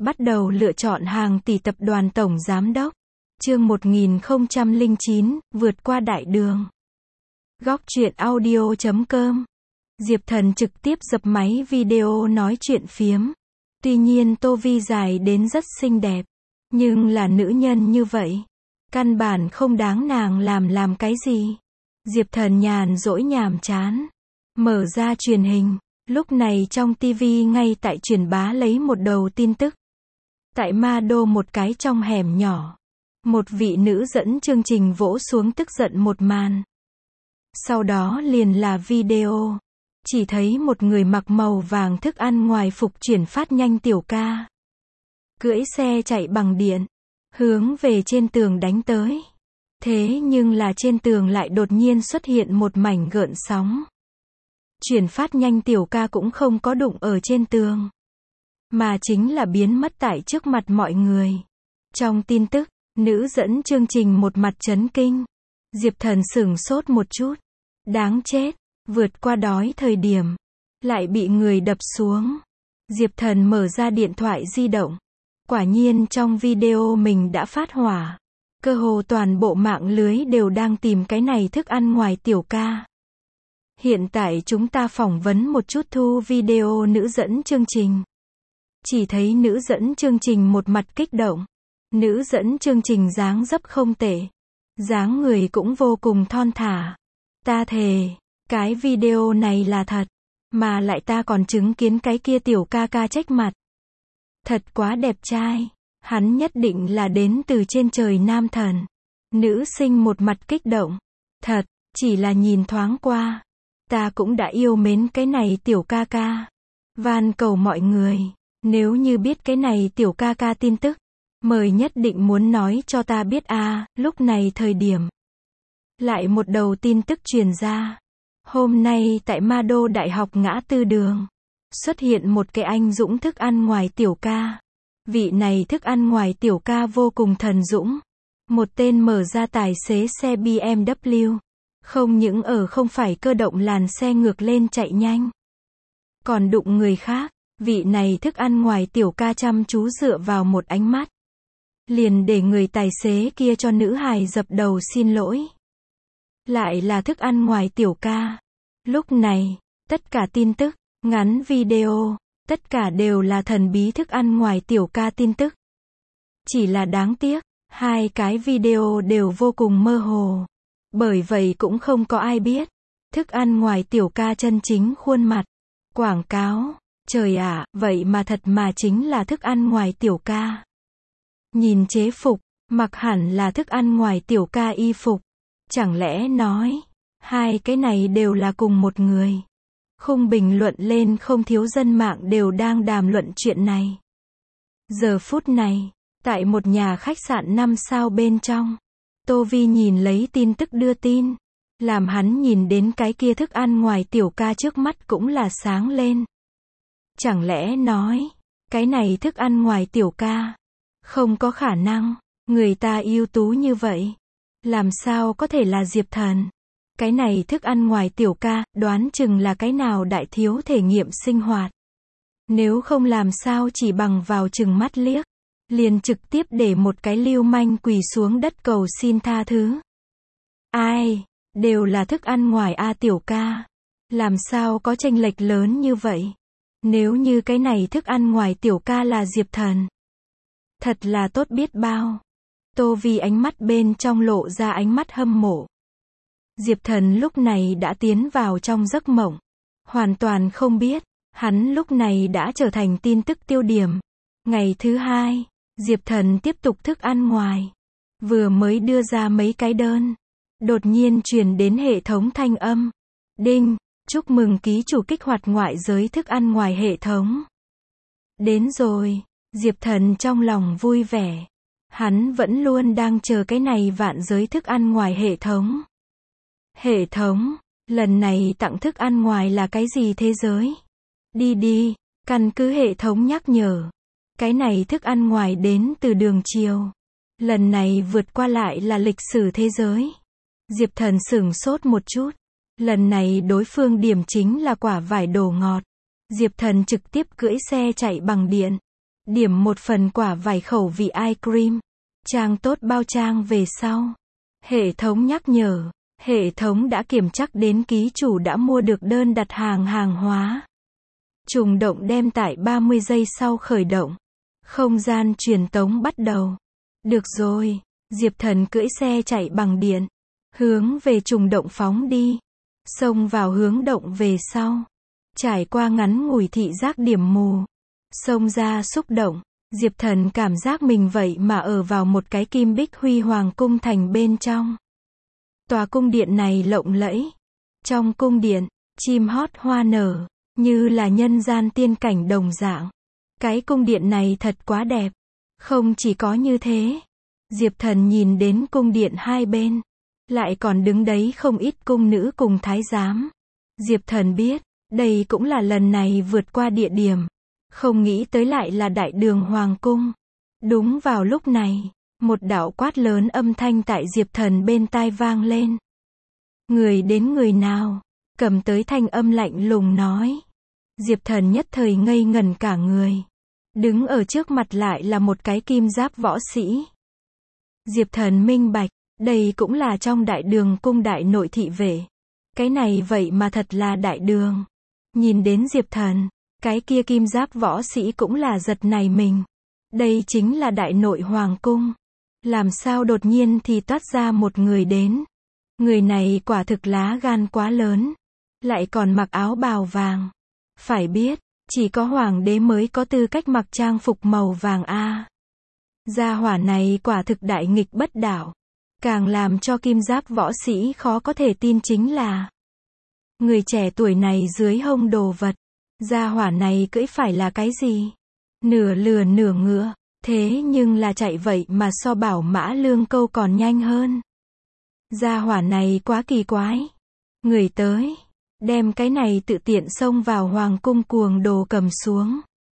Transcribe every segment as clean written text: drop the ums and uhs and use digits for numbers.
Bắt đầu lựa chọn hàng tỷ tập đoàn tổng giám đốc. Chương 1009, vượt qua đại đường. Góc truyện audio.com. Diệp Thần trực tiếp dập máy video nói chuyện phiếm. Tuy nhiên Tô Vi dài đến rất xinh đẹp, nhưng là nữ nhân như vậy, căn bản không đáng nàng làm cái gì. Diệp Thần nhàn rỗi nhàm chán, mở ra truyền hình. Lúc này trong TV ngay tại truyền bá lấy một đầu tin tức. Tại Ma Đô một cái trong hẻm nhỏ, một vị nữ dẫn chương trình vỗ xuống tức giận một màn. Sau đó liền là video. Chỉ thấy một người mặc màu vàng thức ăn ngoài phục chuyển phát nhanh tiểu ca, cưỡi xe chạy bằng điện, hướng về trên tường đánh tới. Thế nhưng là trên tường lại đột nhiên xuất hiện một mảnh gợn sóng. Chuyển phát nhanh tiểu ca cũng không có đụng ở trên tường, mà chính là biến mất tại trước mặt mọi người. Trong tin tức, nữ dẫn chương trình một mặt chấn kinh. Diệp Thần sửng sốt một chút. Đáng chết, vượt qua đói thời điểm, lại bị người đập xuống. Diệp Thần mở ra điện thoại di động. Quả nhiên trong video mình đã phát hỏa. Cơ hồ toàn bộ mạng lưới đều đang tìm cái này thức ăn ngoài tiểu ca. Hiện tại chúng ta phỏng vấn một chút thu video nữ dẫn chương trình. Chỉ thấy nữ dẫn chương trình một mặt kích động. Nữ dẫn chương trình dáng dấp không tệ, dáng người cũng vô cùng thon thả. Ta thề, cái video này là thật, mà lại ta còn chứng kiến cái kia tiểu ca ca trách mặt. Thật quá đẹp trai, hắn nhất định là đến từ trên trời nam thần. Nữ sinh một mặt kích động. Thật, chỉ là nhìn thoáng qua, ta cũng đã yêu mến cái này tiểu ca ca. Van cầu mọi người, nếu như biết cái này tiểu ca ca tin tức, mời nhất định muốn nói cho ta biết a. Lúc này thời điểm, lại một đầu tin tức truyền ra. Hôm nay tại Ma Đô Đại học ngã tư đường, xuất hiện một cái anh dũng thức ăn ngoài tiểu ca. Vị này thức ăn ngoài tiểu ca vô cùng thần dũng. Một tên mở ra tài xế xe BMW. Không những ở không phải cơ động làn xe ngược lên chạy nhanh, còn đụng người khác. Vị này thức ăn ngoài tiểu ca chăm chú dựa vào một ánh mắt, liền để người tài xế kia cho nữ hài dập đầu xin lỗi. Lại là thức ăn ngoài tiểu ca. Lúc này, tất cả tin tức, ngắn video, tất cả đều là thần bí thức ăn ngoài tiểu ca tin tức. Chỉ là đáng tiếc, hai cái video đều vô cùng mơ hồ. Bởi vậy cũng không có ai biết thức ăn ngoài tiểu ca chân chính khuôn mặt. Quảng cáo, trời ạ, vậy mà thật mà chính là thức ăn ngoài tiểu ca. Nhìn chế phục, mặc hẳn là thức ăn ngoài tiểu ca y phục. Chẳng lẽ nói, hai cái này đều là cùng một người? Khung bình luận lên không thiếu dân mạng đều đang đàm luận chuyện này. Giờ phút này, tại một nhà khách sạn 5 sao bên trong, Tô Vi nhìn lấy tin tức đưa tin, làm hắn nhìn đến cái kia thức ăn ngoài tiểu ca trước mắt cũng là sáng lên. Chẳng lẽ nói, cái này thức ăn ngoài tiểu ca, không có khả năng, người ta ưu tú như vậy, làm sao có thể là Diệp Thần? Cái này thức ăn ngoài tiểu ca, đoán chừng là cái nào đại thiếu thể nghiệm sinh hoạt. Nếu không làm sao chỉ bằng vào chừng mắt liếc, liền trực tiếp để một cái lưu manh quỳ xuống đất cầu xin tha thứ. Ai, đều là thức ăn ngoài a tiểu ca. Làm sao có chênh lệch lớn như vậy? Nếu như cái này thức ăn ngoài tiểu ca là Diệp Thần, thật là tốt biết bao. Tô Vi ánh mắt bên trong lộ ra ánh mắt hâm mộ. Diệp Thần lúc này đã tiến vào trong giấc mộng, hoàn toàn không biết, hắn lúc này đã trở thành tin tức tiêu điểm. Ngày thứ hai, Diệp Thần tiếp tục thức ăn ngoài. Vừa mới đưa ra mấy cái đơn, đột nhiên truyền đến hệ thống thanh âm. Đinh, chúc mừng ký chủ kích hoạt ngoại giới thức ăn ngoài hệ thống. Đến rồi, Diệp Thần trong lòng vui vẻ. Hắn vẫn luôn đang chờ cái này vạn giới thức ăn ngoài hệ thống. Hệ thống, lần này tặng thức ăn ngoài là cái gì thế giới? Đi, căn cứ hệ thống nhắc nhở. Cái này thức ăn ngoài đến từ đường chiều. Lần này vượt qua lại là lịch sử thế giới. Diệp Thần sửng sốt một chút. Lần này đối phương điểm chính là quả vải đồ ngọt. Diệp Thần trực tiếp cưỡi xe chạy bằng điện. Điểm một phần quả vải khẩu vị ice cream. Trang tốt bao trang về sau. Hệ thống nhắc nhở. Hệ thống đã kiểm chắc đến ký chủ đã mua được đơn đặt hàng hàng hóa. Trùng động đem tải 30 giây sau khởi động. Không gian truyền tống bắt đầu. Được rồi, Diệp Thần cưỡi xe chạy bằng điện. Hướng về trùng động phóng đi. Xông vào hướng động về sau. Trải qua ngắn ngủi thị giác điểm mù. Xông ra xúc động. Diệp Thần cảm giác mình vậy mà ở vào một cái kim bích huy hoàng cung thành bên trong. Tòa cung điện này lộng lẫy. Trong cung điện, chim hót hoa nở, như là nhân gian tiên cảnh đồng dạng. Cái cung điện này thật quá đẹp. Không chỉ có như thế. Diệp Thần nhìn đến cung điện hai bên. Lại còn đứng đấy không ít cung nữ cùng thái giám. Diệp Thần biết, đây cũng là lần này vượt qua địa điểm. Không nghĩ tới lại là đại đường hoàng cung. Đúng vào lúc này, một đạo quát lớn âm thanh tại Diệp Thần bên tai vang lên. Người đến người nào? Cầm tới thanh âm lạnh lùng nói. Diệp Thần nhất thời ngây ngẩn cả người. Đứng ở trước mặt lại là một cái kim giáp võ sĩ. Diệp Thần minh bạch, đây cũng là trong đại đường cung đại nội thị vệ. Cái này vậy mà thật là đại đường. Nhìn đến Diệp Thần, cái kia kim giáp võ sĩ cũng là giật nảy mình. Đây chính là đại nội hoàng cung. Làm sao đột nhiên thì toát ra một người đến. Người này quả thực lá gan quá lớn. Lại còn mặc áo bào vàng. Phải biết, chỉ có hoàng đế mới có tư cách mặc trang phục màu vàng a. Gia hỏa này quả thực đại nghịch bất đạo. Càng làm cho kim giáp võ sĩ khó có thể tin chính là người trẻ tuổi này dưới hông đồ vật. Gia hỏa này cưỡi phải là cái gì? Nửa lừa nửa ngựa. Thế nhưng là chạy vậy mà so bảo mã lương câu còn nhanh hơn. Gia hỏa này quá kỳ quái. Người tới. Đem cái này tự tiện xông vào hoàng cung cuồng đồ cầm xuống.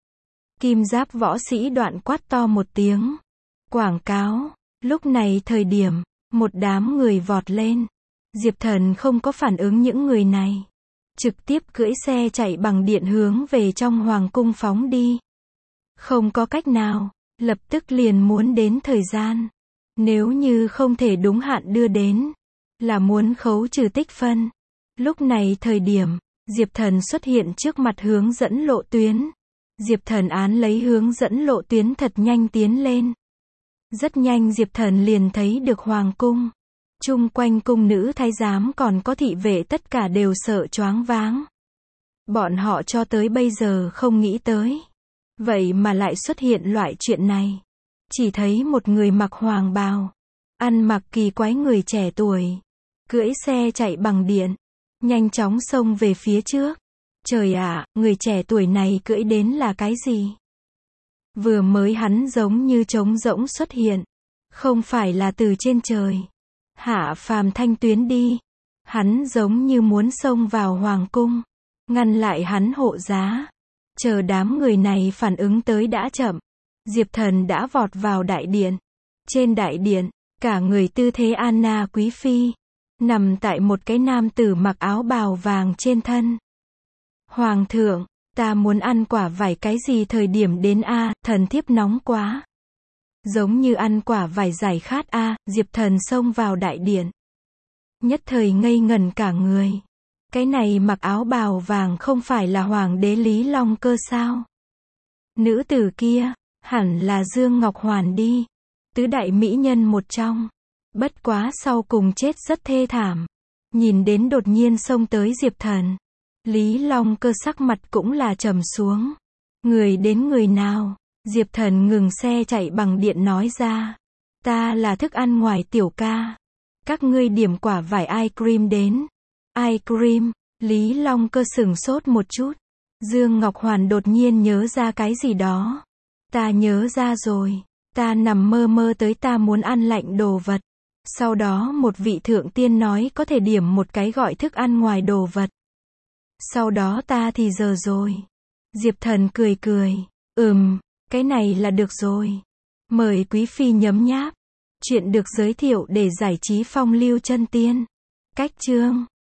Kim giáp võ sĩ đoạn quát to một tiếng. Quảng cáo. Lúc này thời điểm, một đám người vọt lên. Diệp Thần không có phản ứng những người này. Trực tiếp cưỡi xe chạy bằng điện hướng về trong hoàng cung phóng đi. Không có cách nào, lập tức liền muốn đến thời gian. Nếu như không thể đúng hạn đưa đến, là muốn khấu trừ tích phân. Lúc này thời điểm, Diệp Thần xuất hiện trước mặt hướng dẫn lộ tuyến. Diệp Thần án lấy hướng dẫn lộ tuyến thật nhanh tiến lên. Rất nhanh Diệp Thần liền thấy được hoàng cung. Chung quanh cung nữ thái giám còn có thị vệ tất cả đều sợ choáng váng. Bọn họ cho tới bây giờ không nghĩ tới. Vậy mà lại xuất hiện loại chuyện này. Chỉ thấy một người mặc hoàng bào. Ăn mặc kỳ quái người trẻ tuổi. Cưỡi xe chạy bằng điện. Nhanh chóng xông về phía trước. Trời ạ, người trẻ tuổi này cưỡi đến là cái gì? Vừa mới hắn giống như trống rỗng xuất hiện. Không phải là từ trên trời. Hạ phàm thanh tuyến đi. Hắn giống như muốn xông vào hoàng cung. Ngăn lại hắn hộ giá. Chờ đám người này phản ứng tới đã chậm. Diệp Thần đã vọt vào đại điện. Trên đại điện, cả người tư thế Anna quý phi. Nằm tại một cái nam tử mặc áo bào vàng trên thân. Hoàng thượng, ta muốn ăn quả vải cái gì thời điểm đến a, thần thiếp nóng quá. Giống như ăn quả vải giải khát a, Diệp Thần xông vào đại điện. Nhất thời ngây ngẩn cả người. Cái này mặc áo bào vàng không phải là hoàng đế Lý Long Cơ sao? Nữ tử kia, hẳn là Dương Ngọc Hoàn đi. Tứ đại mỹ nhân một trong. Bất quá sau cùng chết rất thê thảm. Nhìn đến đột nhiên xông tới Diệp Thần. Lý Long Cơ sắc mặt cũng là trầm xuống. Người đến người nào? Diệp Thần ngừng xe chạy bằng điện nói ra. Ta là thức ăn ngoài tiểu ca. Các ngươi điểm quả vải ice cream đến. Ice cream, Lý Long Cơ sửng sốt một chút. Dương Ngọc Hoàn đột nhiên nhớ ra cái gì đó. Ta nhớ ra rồi. Ta nằm mơ mơ tới ta muốn ăn lạnh đồ vật. Sau đó một vị thượng tiên nói có thể điểm một cái gọi thức ăn ngoài đồ vật. Sau đó ta thì giờ rồi. Diệp Thần cười cười. Cái này là được rồi. Mời quý phi nhấm nháp. Chuyện được giới thiệu để giải trí phong lưu chân tiên. Cách chương